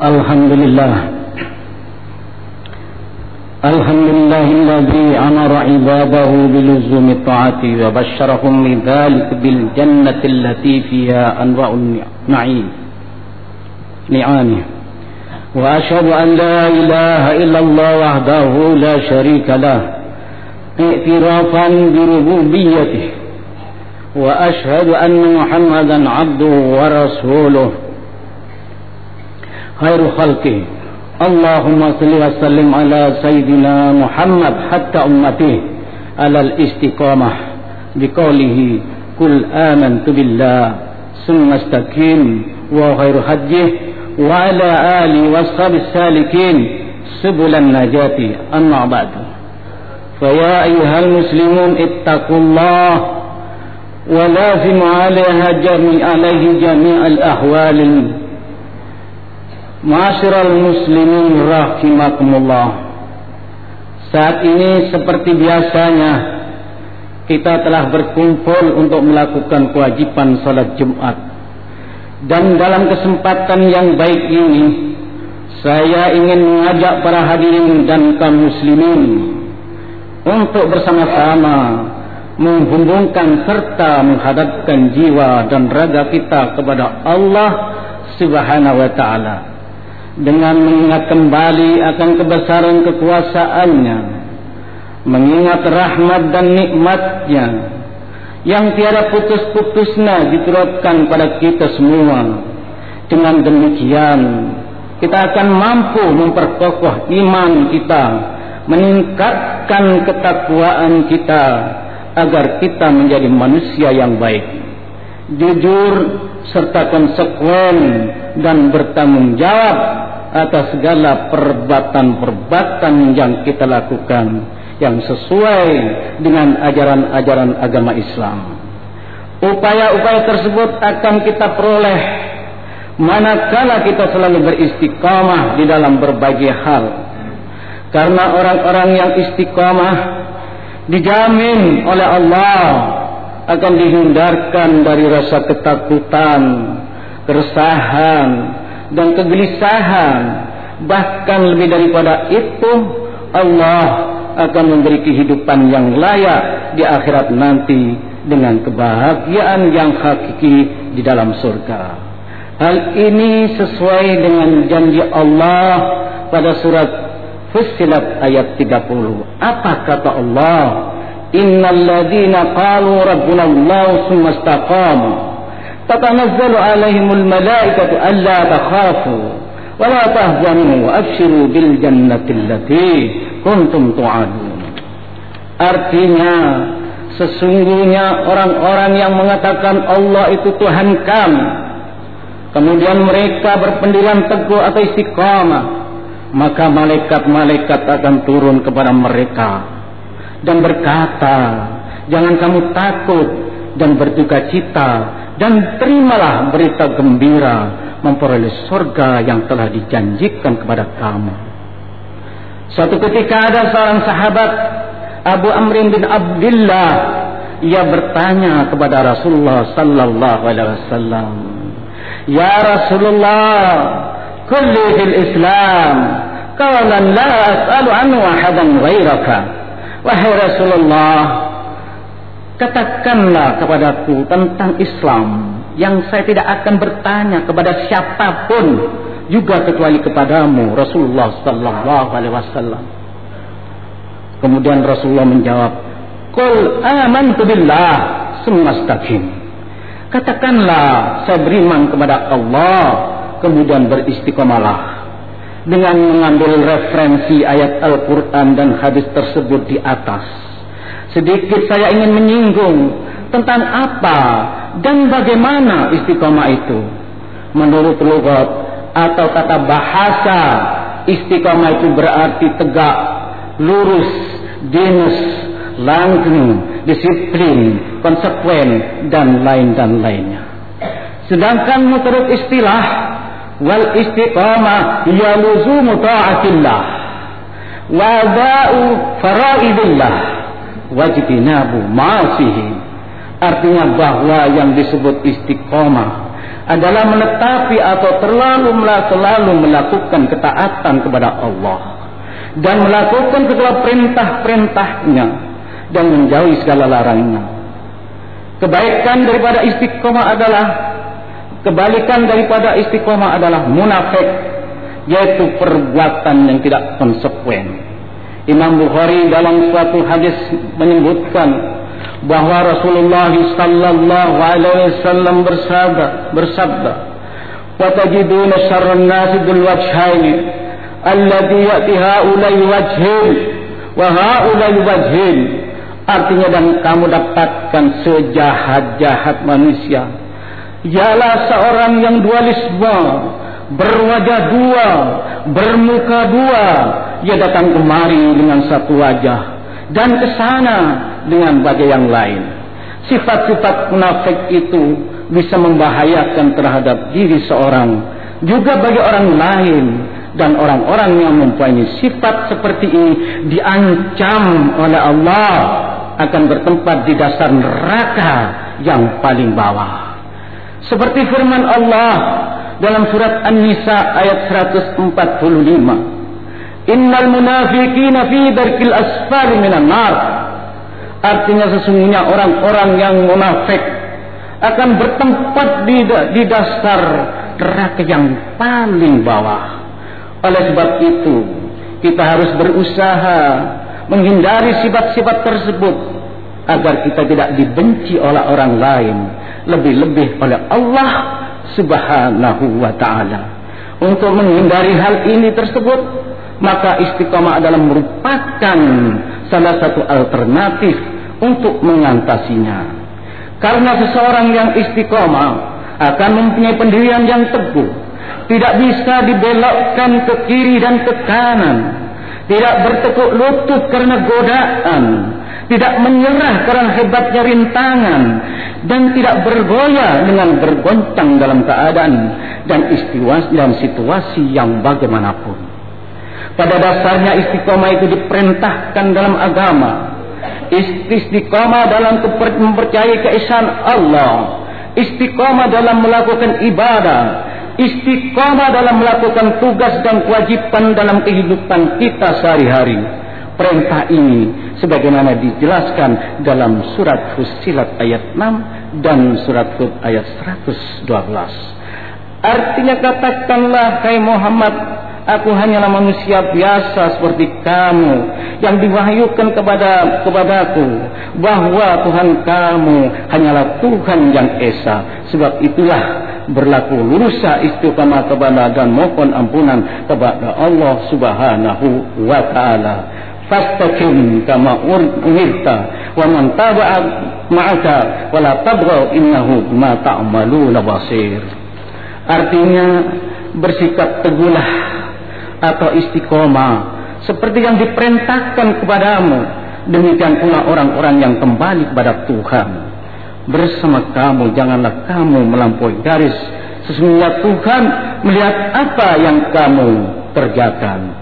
Alhamdulillah alladzi amara ibadahu biluzumi ta'ati wa basyarahum bidzalika bil jannati allati fiha anwa'un ni'ami wa asyhadu an la ilaha illallah wahdahu la syarika lah i'tirafan bi rububiyyatihi wa asyhadu anna muhammadan 'abduhu wa rasuluh khairu khalqi. Allahumma salli wa sallim ala sayyidina Muhammad hatta ummati ala al-istiqamah biqaulihi kul amantu billah summa istaqim wa khairu hajjih wa ala ali wa ashabis salikin subulan najati amma ba'du. Fa ya ayyuhal muslimun ittaqullah wa lazimu 'alaiha jami'al ahwalil Ma'asyiral muslimin rahimakumullah. Saat ini seperti biasanya kita telah berkumpul untuk melakukan kewajiban salat Jumat. Dan dalam kesempatan yang baik ini saya ingin mengajak para hadirin dan kaum muslimin untuk bersama-sama menghubungkan serta menghadapkan jiwa dan raga kita kepada Allah Subhanahu wa taala dengan mengingat kembali akan kebesaran kekuasaannya, mengingat rahmat dan nikmatnya yang tiada putus-putusnya diturunkan pada kita semua. Dengan demikian kita akan mampu memperkokoh iman kita, meningkatkan ketakwaan kita agar kita menjadi manusia yang baik, jujur serta konsekuen dan bertanggung jawab atas segala perbuatan-perbuatan yang kita lakukan yang sesuai dengan ajaran-ajaran agama Islam. Upaya-upaya tersebut akan kita peroleh manakala kita selalu beristiqamah di dalam berbagai hal. Karena orang-orang yang istiqamah dijamin oleh Allah akan dihindarkan dari rasa ketakutan, keresahan, dan kegelisahan. Bahkan lebih daripada itu, Allah akan memberi kehidupan yang layak di akhirat nanti dengan kebahagiaan yang hakiki di dalam surga. Hal ini sesuai dengan janji Allah pada surat Fussilat ayat 30. Apa kata Allah? Innal ladzina qalu rabbuna Allah tsumma istaqamu tatanazzalu alaihimul malaikatu alla takhafu wa la tahzanu wa abshiru bil jannati allati kuntum tu'adun. Artinya, sesungguhnya orang-orang yang mengatakan Allah itu Tuhan kami, kemudian mereka berpendirian teguh atau istiqamah, maka malaikat-malaikat akan turun kepada mereka dan berkata, jangan kamu takut dan berduka cita, dan terimalah berita gembira memperoleh surga yang telah dijanjikan kepada kamu. Suatu ketika ada seorang sahabat, Abu Amrin bin Abdullah, ia bertanya kepada Rasulullah sallallahu alaihi wasallam, ya Rasulullah, kulli fil Islam qalan la as'alu anhu ahadan ghairaka. Wahai Rasulullah, katakanlah kepadaku tentang Islam yang saya tidak akan bertanya kepada siapapun juga kecuali kepadamu, Rasulullah sallallahu alaihi wasallam. Kemudian Rasulullah menjawab, qul amantu billah tsumma istaqim. Katakanlah saya beriman kepada Allah, kemudian beristiqamalah. Dengan mengambil referensi ayat Al-Quran dan hadis tersebut di atas, sedikit saya ingin menyinggung tentang apa dan bagaimana istiqamah itu. Menurut lughat atau tata bahasa, istiqamah itu berarti tegak, lurus, dinus, langgeng, disiplin, konsekuen, dan lain-lainnya. Sedangkan menurut istilah, wal istiqamah hiya luzumu ta'atillah wa ada'u faraidillah wajtinabu ma'asihi. Artinya bahwa yang disebut istiqamah adalah menetapi atau selalu melakukan ketaatan kepada Allah dan melakukan segala perintah-perintahnya dan menjauhi segala larangannya. Kebalikan daripada istiqomah adalah munafik, yaitu perbuatan yang tidak konsekuen. Imam Bukhari dalam suatu hadis menyebutkan bahwa Rasulullah sallallahu alaihi wasallam bersabda, "Wa tajiduna syarran nasi bil wajhaini alladhi ya'ti haula'i wajhin wa haula'i wajhin." Artinya, dan kamu dapatkan sejahat-jahat manusia ialah seorang yang dualisme, berwajah dua, bermuka dua. Ia datang kemari dengan satu wajah dan ke sana dengan wajah yang lain. Sifat-sifat munafik itu bisa membahayakan terhadap diri seorang, juga bagi orang lain, dan orang-orang yang mempunyai sifat seperti ini diancam oleh Allah akan bertempat di dasar neraka yang paling bawah. Seperti firman Allah dalam surat An-Nisa ayat 145, "Innal munafiqina fi darkil asfali minan nar." Artinya, sesungguhnya orang-orang yang munafik akan bertempat di dasar neraka yang paling bawah. Oleh sebab itu, kita harus berusaha menghindari sifat-sifat tersebut agar kita tidak dibenci oleh orang lain, lebih-lebih oleh Allah Subhanahu wa ta'ala. Untuk menghindari hal ini tersebut, maka istiqomah adalah merupakan salah satu alternatif untuk mengatasinya. Karena seseorang yang istiqomah akan mempunyai pendirian yang teguh, tidak bisa dibelokkan ke kiri dan ke kanan, tidak bertekuk lutut karena godaan, tidak menyerah karena hebatnya rintangan, dan tidak bergoyah dengan bergoncang dalam keadaan dan situasi yang bagaimanapun. Pada dasarnya istiqomah itu diperintahkan dalam agama. Istiqomah dalam mempercayai keesaan Allah, istiqomah dalam melakukan ibadah, istiqomah dalam melakukan tugas dan kewajiban dalam kehidupan kita sehari-hari. Perintah ini sebagaimana dijelaskan dalam surat Fussilat ayat 6 dan surat Hud ayat 112. Artinya, katakanlah, hai Muhammad, aku hanyalah manusia biasa seperti kamu yang diwahyukan kepadaku bahwa Tuhan kamu hanyalah Tuhan yang esa. Sebab itulah berlaku luruslah istiqamah kepada dan mohon ampunan kepada Allah Subhanahu wa ta'ala. Fastaqim kama umirta wa man taba'a ma'aka wa la tabghaw innahu bima ta'maluna basir. Artinya, bersikap teguhlah atau istiqomah seperti yang diperintahkan kepadamu. Demikian pula orang-orang yang kembali kepada Tuhan bersama kamu, janganlah kamu melampaui garis. Sesungguhnya Tuhan melihat apa yang kamu kerjakan.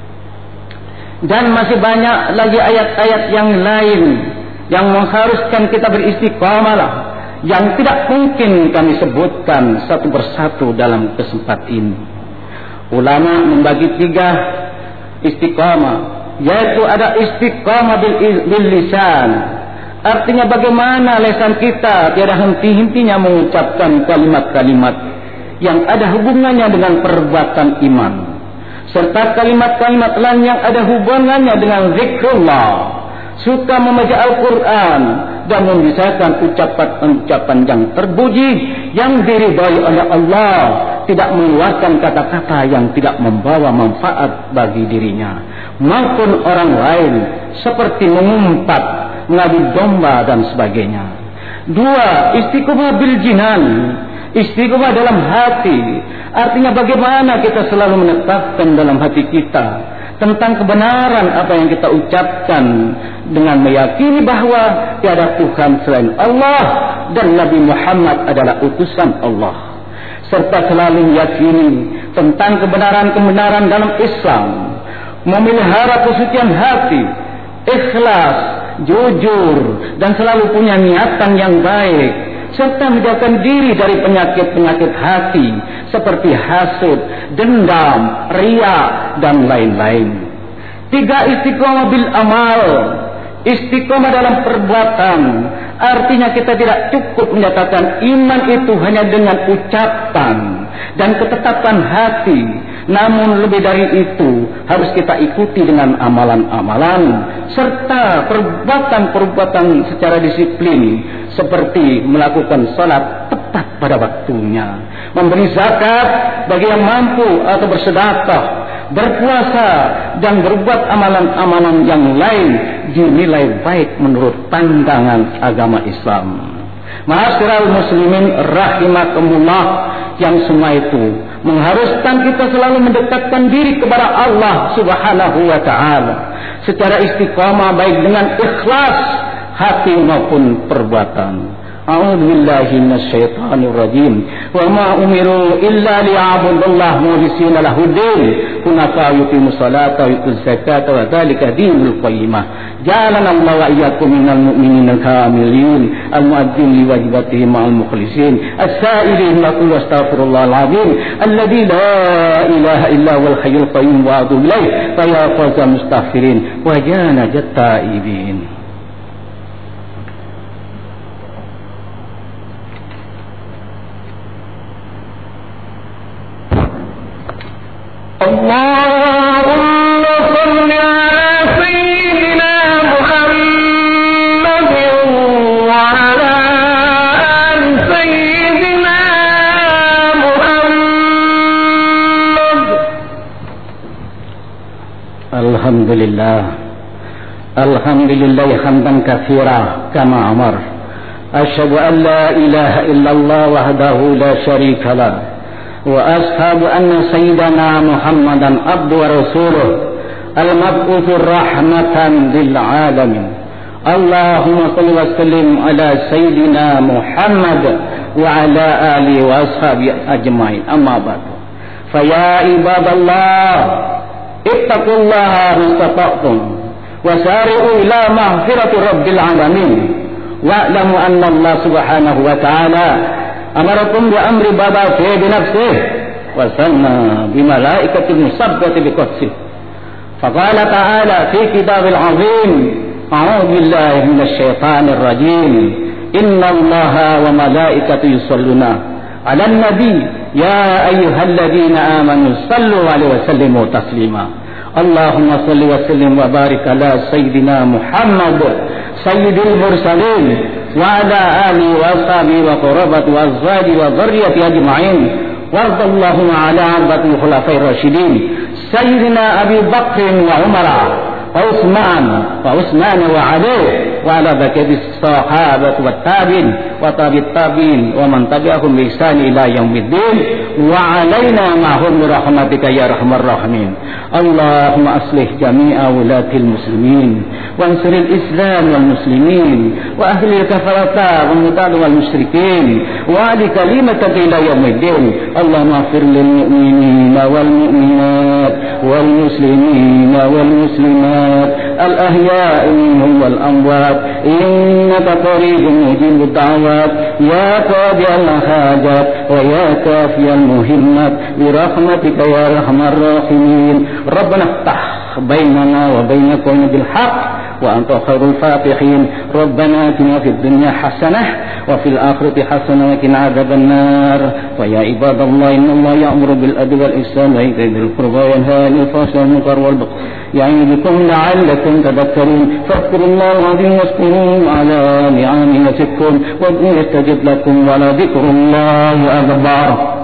Dan masih banyak lagi ayat-ayat yang lain yang mengharuskan kita beristiqomah, yang tidak mungkin kami sebutkan satu persatu dalam kesempatan ini. Ulama membagi 3 istiqamah, yaitu ada istiqamah bil lisan. Artinya, bagaimana lisan kita tiada henti-hentinya mengucapkan kalimat-kalimat yang ada hubungannya dengan perbuatan iman, serta kalimat-kalimat lain yang ada hubungannya dengan zikrullah, suka membaca Al-Quran dan membicarakan ucapan-ucapan yang terpuji yang diridhai oleh Allah, tidak mengeluarkan kata-kata yang tidak membawa manfaat bagi dirinya maupun orang lain, seperti mengumpat, mengadu domba dan sebagainya. 2. Istiqomah bil jinan, istiqomah dalam hati. Artinya, bagaimana kita selalu menetapkan dalam hati kita tentang kebenaran apa yang kita ucapkan, dengan meyakini bahwa tiada Tuhan selain Allah dan Nabi Muhammad adalah utusan Allah, serta selalu meyakini tentang kebenaran-kebenaran dalam Islam, memelihara kesucian hati, ikhlas, jujur, dan selalu punya niatan yang baik, serta menjauhkan diri dari penyakit-penyakit hati seperti hasud, dendam, riya, dan lain-lain. 3. Istiqomah bil amal. Istiqomah dalam perbuatan, artinya kita tidak cukup menyatakan iman itu hanya dengan ucapan dan ketetapan hati, namun lebih dari itu harus kita ikuti dengan amalan-amalan serta perbuatan-perbuatan secara disiplin, seperti melakukan salat tepat pada waktunya, memberi zakat bagi yang mampu atau bersedekah, berpuasa, dan berbuat amalan-amalan yang lain dinilai baik menurut pandangan agama Islam. Ma'asyiral muslimin rahimakumullah, yang semua itu mengharuskan kita selalu mendekatkan diri kepada Allah Subhanahu wa taala secara istiqamah, baik dengan ikhlas hati maupun perbuatan. A'udzu billahi minasyaitonir rajim. Wa ma umiru illa liya'budullaha mukhlishina lahud-din, hunafa yuqimus salata wa yutuz zakata wa dzalika dinul qayyimah. Ja'alana Allahu wa iyyakum minal mu'minina al-kamilin al-mu'addin li wajibatihi ma'al mukhlisin as-sa'ilin wa astaghfirullahal azim alladzi la ilaha illa huwal hayyul qayyum wa atubu ilaih fa ya fawza mustaghfirin wa jana jattaibin. اللهم صل على سيدنا محمد وعلى آل سيدنا محمد. الحمد لله حمدا كثيرا كما أمر. أشهد أن لا إله إلا الله وحده لا شريك له، وأشهد أن سيدنا محمدا عبده ورسوله المبعوث رحمة للعالمين. اللهم صل وسلم على سيدنا محمد وعلى آله وأصحابه أجمعين. أما بعد، فيا عباد الله اتقوا الله ما استطعتم وسارعوا إلى مغفرة رب العالمين، واعلموا أن الله سبحانه وتعالى أمركم بأمر بدا فيه بنفسه وسمى بملائكة المسبحة بقدسه، فقال تعالى في كتاب العظيم: أعوذ بالله من الشيطان الرجيم، إن الله وملائكته يصلون على النبي يا أيها الذين آمنوا صلوا عليه وسلموا تسليما. اللهم صل وسلم وبارك على سيدنا محمد سيد المرسلين وعلى آله وأصحابه وقرابته وأزواجه وذريته أجمعين، وارض اللهم على أربعة الخلفاء الراشدين سيدنا أبي بكر وعمر وعثمان وعلي، وعلى بقية الصحابة والتابعين وتابع التابعين ومن تبعهم بإحسان إلى يوم الدين، وعلينا معهم برحمتك يا أرحم الراحمين. اللهم أصلح جميع ولاة المسلمين، وانصر الإسلام والمسلمين، وأهل الكفرة والمرتد والمشركين، وأعل كلمتك إلى يوم الدين. اللهم اغفر للمؤمنين والمؤمنات والمسلمين والمسلمات الأحياء منهم والأموات، إنك قريب مجيب الدعوات يا قاضي الحاجات ويا كافي المهمات برحمتك يا أرحم الراحمين. ربنا افتح بيننا وبين قوم بالحق وأنت خير الفاتحين. ربنا آتنا في الدنيا حسنة وفي الآخرة حسنة وقنا عذاب النار. ويا عباد الله إن الله يأمر بالعدل والإحسان وإيتاء ذي القربى وينهى عن الفحشاء والمنكر والبغي يعظكم لعلكم تذكرون. فاذكروا الله العظيم واذكروه على نعمه يزدكم وادعوه يستجب لكم ولذكر الله أكبر.